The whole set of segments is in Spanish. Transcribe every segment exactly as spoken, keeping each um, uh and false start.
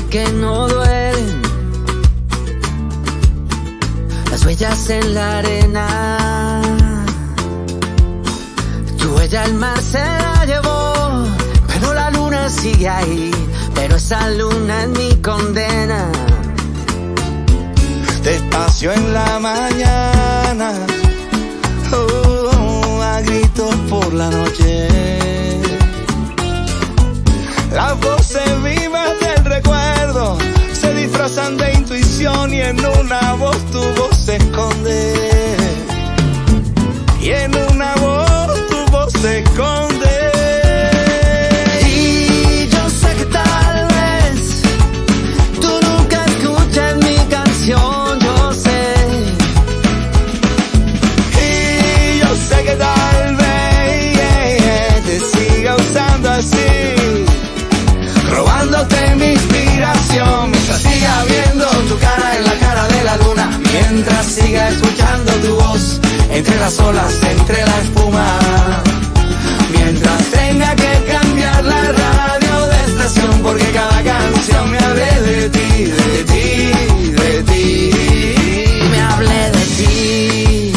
que no duelen, las huellas en la arena. Tu huella el mar se la llevó, pero la luna sigue ahí, pero esa luna es mi condena. Despacio en la mañana, oh, a gritos por la noche. Las voces vivas del recuerdo se disfrazan de intuición y en una voz tu voz se esconde. Y en una voz tu voz se esconde. Y yo sé que tal vez tú nunca escuches mi canción, yo sé. Y yo sé que tal vez yeah, yeah, te siga usando así, robándote mi inspiración, mientras siga viendo tu cara en la cara de la luna, mientras siga escuchando tu voz entre las olas, entre la espuma, mientras tenga que cambiar la radio de estación, porque cada canción me hable de ti, de ti, de ti, Me hablé de ti.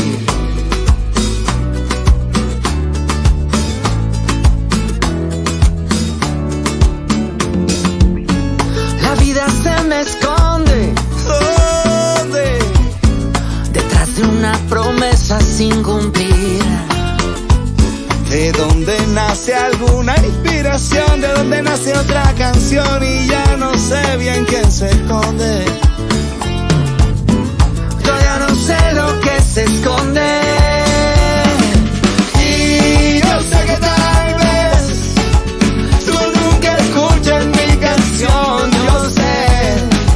La vida se me esconde ¿dónde? detrás de una promesa sin cumplir. De dónde nace alguna inspiración, de dónde nace otra canción y ya no sé bien quién se esconde. Yo ya no sé lo que se esconde. Y yo sé que tal vez tú nunca escuches mi canción, yo sé.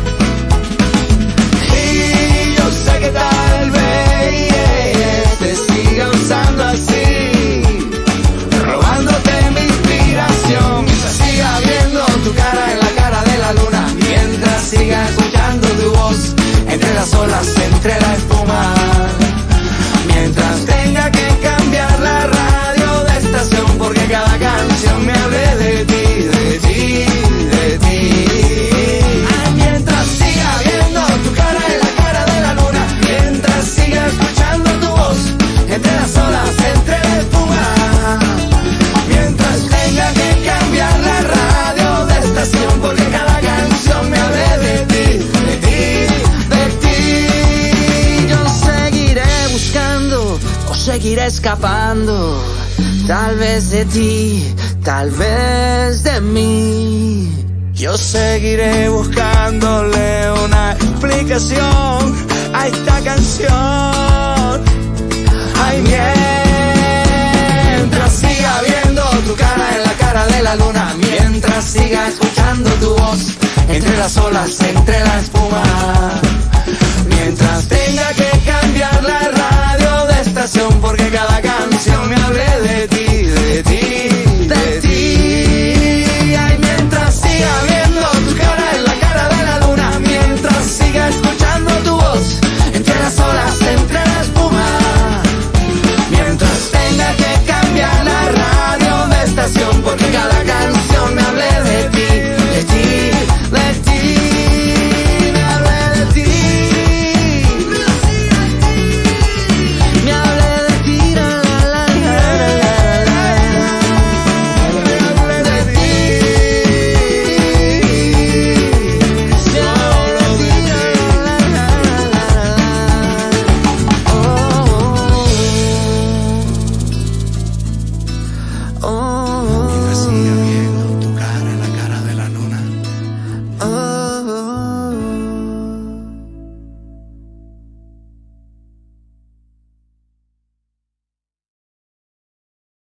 Y yo sé que tal vez yeah, yeah, te siga usando así, robándote mi inspiración, mientras siga viendo tu cara en la cara de la luna, mientras siga escuchando tu voz entre las olas, entre la espuma, mientras tenga que cambiar la radio de estación, porque cada canción me hable de ti, de ti, de ti. Ay, mientras siga viendo tu cara en la cara de la luna, mientras siga escuchando tu voz entre las olas, entre la espuma, mientras tenga que cambiar la radio de estación, porque cada canción me hable de ti, de ti, de ti. Yo seguiré buscando o seguiré escapando, tal vez de ti, tal vez de mí. Yo seguiré buscándole una explicación a esta canción. Ay, mientras siga viendo tu cara en la cara de la luna, mientras siga escuchando tu voz entre las olas, entre la espuma, mientras tenga que cambiar la radio de estación, porque cada